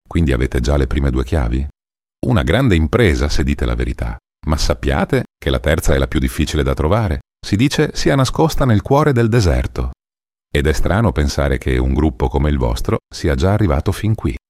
Quindi avete già le prime 2 chiavi? Una grande impresa, se dite la verità. Ma sappiate che la terza è la più difficile da trovare. Si dice sia nascosta nel cuore del deserto. Ed è strano pensare che un gruppo come il vostro sia già arrivato fin qui.